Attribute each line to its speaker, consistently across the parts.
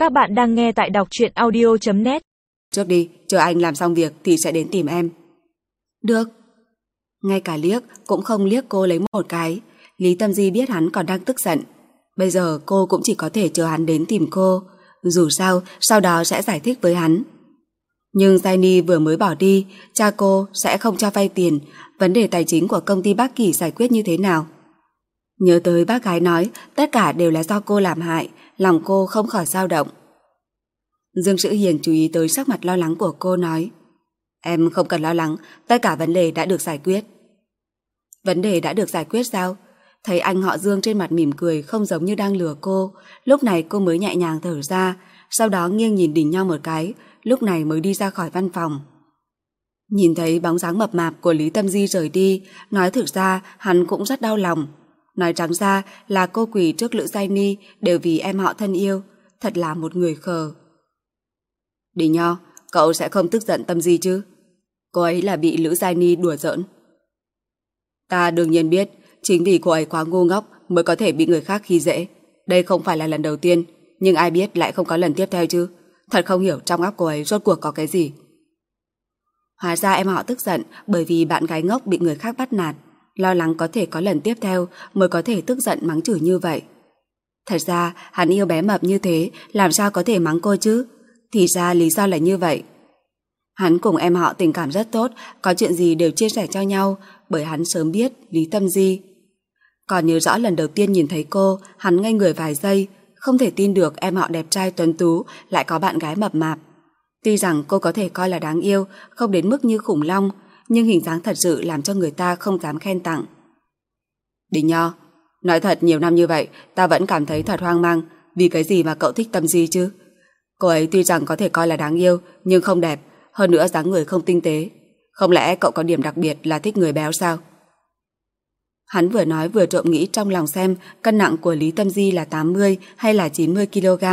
Speaker 1: Các bạn đang nghe tại đọc truyện audio.net.
Speaker 2: Trước đi, chờ anh làm xong việc thì sẽ đến tìm em. Được. Ngay cả liếc cũng không liếc cô lấy một cái. Lý Tâm Di biết hắn còn đang tức giận. Bây giờ cô cũng chỉ có thể chờ hắn đến tìm cô. Dù sao, sau đó sẽ giải thích với hắn. Nhưng Jaini vừa mới bỏ đi, cha cô sẽ không cho vay tiền. Vấn đề tài chính của công ty Bắc Kỳ giải quyết như thế nào? Nhớ tới bác gái nói tất cả đều là do cô làm hại, lòng cô không khỏi dao động. Dương Sữ Hiền chú ý tới sắc mặt lo lắng của cô nói: Em không cần lo lắng, tất cả vấn đề đã được giải quyết. Vấn đề đã được giải quyết sao? Thấy anh họ Dương trên mặt mỉm cười không giống như đang lừa cô, lúc này cô mới nhẹ nhàng thở ra, sau đó nghiêng nhìn Đình Nho một cái, lúc này mới đi ra khỏi văn phòng. Nhìn thấy bóng dáng mập mạp của Lý Tâm Di rời đi, nói thực ra hắn cũng rất đau lòng. Nói trắng ra là cô quỳ trước Lữ Jaini đều vì em họ thân yêu, thật là một người khờ. Đình Nho, cậu sẽ không tức giận Tâm Di chứ? Cô ấy là bị Lữ Jaini đùa giỡn. Ta đương nhiên biết, chính vì cô ấy quá ngu ngốc mới có thể bị người khác khi dễ. Đây không phải là lần đầu tiên, nhưng ai biết lại không có lần tiếp theo chứ. Thật không hiểu trong óc cô ấy rốt cuộc có cái gì. Hóa ra em họ tức giận bởi vì bạn gái ngốc bị người khác bắt nạt, lo lắng có thể có lần tiếp theo mới có thể tức giận mắng chửi như vậy. Thật ra hắn yêu bé mập như thế, làm sao có thể mắng cô chứ? Thì ra lý do là như vậy. Hắn cùng em họ tình cảm rất tốt, có chuyện gì đều chia sẻ cho nhau, bởi hắn sớm biết Lý Tâm Di. Còn nhớ rõ lần đầu tiên nhìn thấy cô, hắn ngây người vài giây, không thể tin được em họ đẹp trai tuấn tú lại có bạn gái mập mạp. Tuy rằng cô có thể coi là đáng yêu, không đến mức như khủng long, nhưng hình dáng thật sự làm cho người ta không dám khen tặng. Đình Nho, nói thật nhiều năm như vậy, ta vẫn cảm thấy thật hoang mang, vì cái gì mà cậu thích Tâm Di chứ? Cô ấy tuy rằng có thể coi là đáng yêu, nhưng không đẹp, hơn nữa dáng người không tinh tế. Không lẽ cậu có điểm đặc biệt là thích người béo sao? Hắn vừa nói vừa trộm nghĩ trong lòng xem cân nặng của Lý Tâm Di là 80 hay là 90 kg.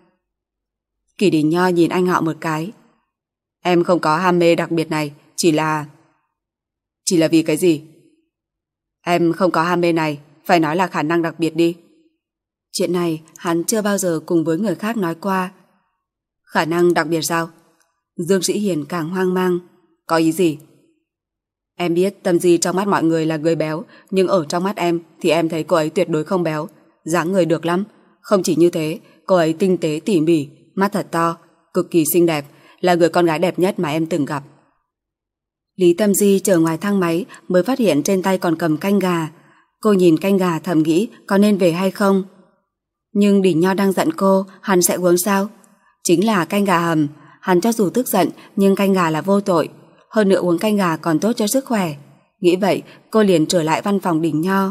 Speaker 2: Kỳ Đình Nho nhìn anh họ một cái. Em không có ham mê đặc biệt này, chỉ là vì cái gì? Em không có ham mê này, phải nói là khả năng đặc biệt đi. Chuyện này hắn chưa bao giờ cùng với người khác nói qua. Khả năng đặc biệt sao? Dương Sĩ Hiền càng hoang mang. Có ý gì? Em biết Tâm Di trong mắt mọi người là người béo, nhưng ở trong mắt em thì em thấy cô ấy tuyệt đối không béo. Dáng người được lắm. Không chỉ như thế, cô ấy tinh tế tỉ mỉ, mắt thật to, cực kỳ xinh đẹp, là người con gái đẹp nhất mà em từng gặp. Lý Tâm Di chờ ngoài thang máy mới phát hiện trên tay còn cầm canh gà. Cô nhìn canh gà thầm nghĩ có nên về hay không. Nhưng Đình Nho đang giận cô, hắn sẽ uống sao? Chính là canh gà hầm, hắn cho dù tức giận nhưng canh gà là vô tội. Hơn nữa uống canh gà còn tốt cho sức khỏe. Nghĩ vậy, cô liền trở lại văn phòng Đình Nho.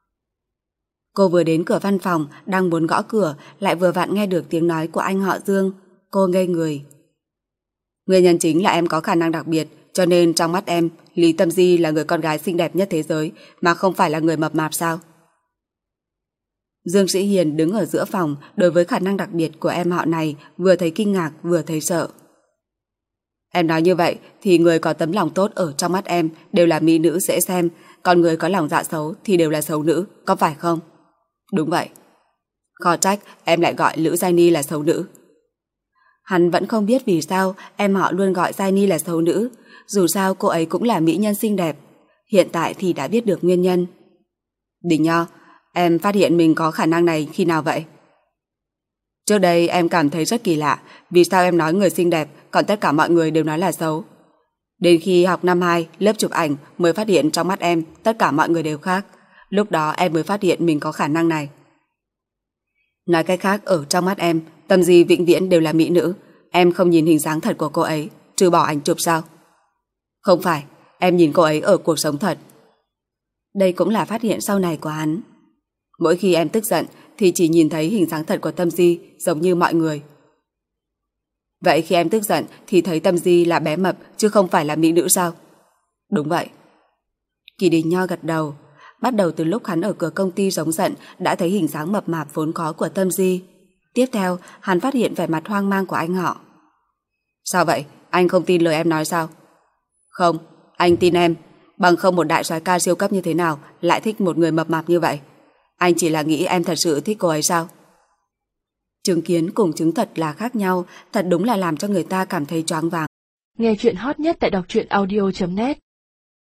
Speaker 2: Cô vừa đến cửa văn phòng, đang muốn gõ cửa, lại vừa vặn nghe được tiếng nói của anh họ Dương. Cô ngây người. Nguyên nhân chính là em có khả năng đặc biệt, cho nên trong mắt em, Lý Tâm Di là người con gái xinh đẹp nhất thế giới, mà không phải là người mập mạp sao? Dương Sĩ Hiền đứng ở giữa phòng, đối với khả năng đặc biệt của em họ này, vừa thấy kinh ngạc vừa thấy sợ. Em nói như vậy thì người có tấm lòng tốt ở trong mắt em đều là mỹ nữ dễ xem, còn người có lòng dạ xấu thì đều là xấu nữ, có phải không? Đúng vậy. Khó trách em lại gọi Lữ Jaini là xấu nữ. Hắn vẫn không biết vì sao em họ luôn gọi Jaini là xấu nữ, dù sao cô ấy cũng là mỹ nhân xinh đẹp. Hiện tại thì đã biết được nguyên nhân. Đình Nho, em phát hiện mình có khả năng này khi nào vậy? Trước đây em cảm thấy rất kỳ lạ, vì sao em nói người xinh đẹp còn tất cả mọi người đều nói là xấu. Đến khi học năm 2 lớp chụp ảnh mới phát hiện trong mắt em tất cả mọi người đều khác. Lúc đó em mới phát hiện mình có khả năng này. Nói cách khác, ở trong mắt em, Tâm Di vĩnh viễn đều là mỹ nữ. Em không nhìn hình dáng thật của cô ấy, trừ bỏ ảnh chụp sao? Không phải, em nhìn cô ấy ở cuộc sống thật. Đây cũng là phát hiện sau này của hắn. Mỗi khi em tức giận thì chỉ nhìn thấy hình dáng thật của Tâm Di giống như mọi người. Vậy khi em tức giận thì thấy Tâm Di là bé mập chứ không phải là mỹ nữ sao? Đúng vậy. Kỳ Đình Nho gật đầu. Bắt đầu từ lúc hắn ở cửa công ty giống giận đã thấy hình dáng mập mạp vốn có của Tâm Di. Tiếp theo hắn phát hiện vẻ mặt hoang mang của anh họ. Sao vậy? Anh không tin lời em nói sao? Không, anh tin em. Bằng không một đại soái ca siêu cấp như thế nào lại thích một người mập mạp như vậy? Anh chỉ là nghĩ em thật sự thích cô ấy sao? Chứng kiến cùng chứng thật là khác nhau, thật đúng là làm cho người ta cảm thấy choáng váng.
Speaker 1: Nghe chuyện hot nhất tại đọc truyện audio.net